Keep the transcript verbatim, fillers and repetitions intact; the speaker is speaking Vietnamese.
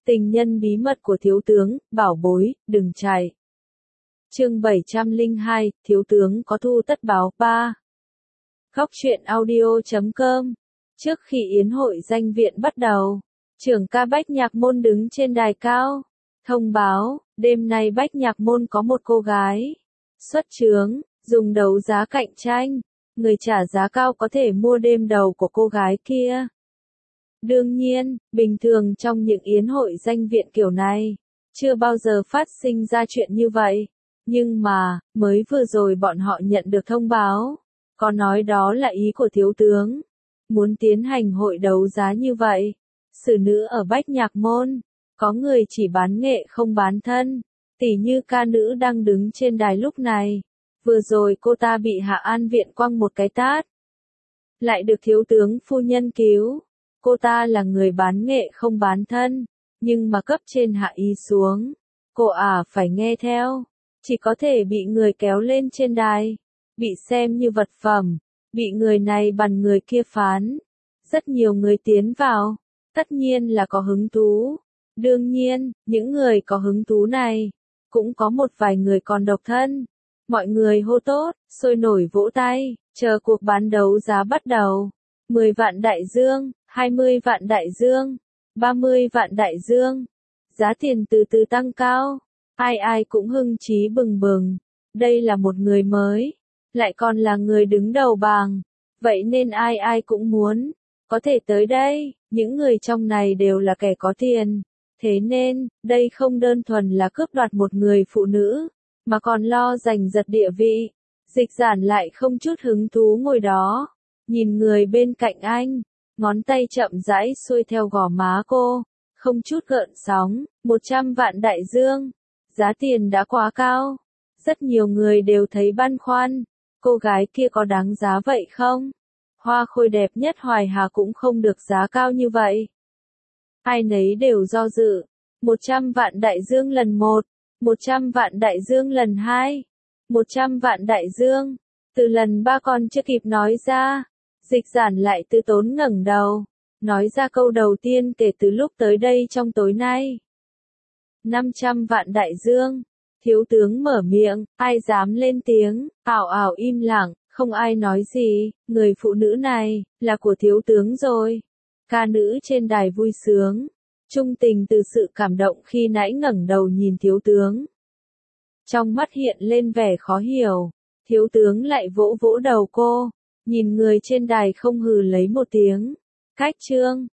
Tình nhân bí mật của thiếu tướng, bảo bối, đừng chạy. Chương bảy trăm lẻ hai, thiếu tướng có thu tất báo ba. Góc truyện audio chấm com. Trước khi yến hội danh viện bắt đầu, trưởng ca Bách Nhạc Môn đứng trên đài cao, thông báo, đêm nay Bách Nhạc Môn có một cô gái xuất chướng, dùng đấu giá cạnh tranh, người trả giá cao có thể mua đêm đầu của cô gái kia. Đương nhiên, bình thường trong những yến hội danh viện kiểu này, chưa bao giờ phát sinh ra chuyện như vậy. Nhưng mà, mới vừa rồi bọn họ nhận được thông báo, có nói đó là ý của thiếu tướng. Muốn tiến hành hội đấu giá như vậy, xử nữ ở Bách Nhạc Môn, có người chỉ bán nghệ không bán thân, tỉ như ca nữ đang đứng trên đài lúc này. Vừa rồi cô ta bị Hạ An Viện quăng một cái tát, lại được thiếu tướng phu nhân cứu. Cô ta là người bán nghệ không bán thân, nhưng mà cấp trên hạ ý xuống, cô ả phải nghe theo, chỉ có thể bị người kéo lên trên đài, bị xem như vật phẩm, bị người này bàn người kia phán. Rất nhiều người tiến vào, tất nhiên là có hứng thú. Đương nhiên, những người có hứng thú này, cũng có một vài người còn độc thân. Mọi người hô tốt, sôi nổi vỗ tay, chờ cuộc bán đấu giá bắt đầu. mười vạn đại dương, hai mươi vạn đại dương, ba mươi vạn đại dương. Giá tiền từ từ tăng cao, ai ai cũng hưng chí bừng bừng. Đây là một người mới, lại còn là người đứng đầu bảng, vậy nên ai ai cũng muốn có thể tới đây. Những người trong này đều là kẻ có tiền, thế nên đây không đơn thuần là cướp đoạt một người phụ nữ, mà còn lo giành giật địa vị. Dịch Giản lại không chút hứng thú ngồi đó, nhìn người bên cạnh anh, ngón tay chậm rãi xuôi theo gò má cô, không chút gợn sóng. Một trăm vạn đại dương, giá tiền đã quá cao. Rất nhiều người đều thấy băn khoăn, cô gái kia có đáng giá vậy không? Hoa khôi đẹp nhất Hoài Hà cũng không được giá cao như vậy. Ai nấy đều do dự. Một trăm vạn đại dương lần một, một trăm vạn đại dương lần hai, một trăm vạn đại dương. Từ lần ba còn chưa kịp nói ra, Dịch Giản lại từ tốn ngẩng đầu, nói ra câu đầu tiên kể từ lúc tới đây trong tối nay. năm trăm vạn đại dương. Thiếu tướng mở miệng, ai dám lên tiếng, ảo ảo im lặng, không ai nói gì. Người phụ nữ này, là của thiếu tướng rồi. Ca nữ trên đài vui sướng, trung tình từ sự cảm động khi nãy ngẩng đầu nhìn thiếu tướng. Trong mắt hiện lên vẻ khó hiểu, thiếu tướng lại vỗ vỗ đầu cô, nhìn người trên đài không hừ lấy một tiếng. Cách trương,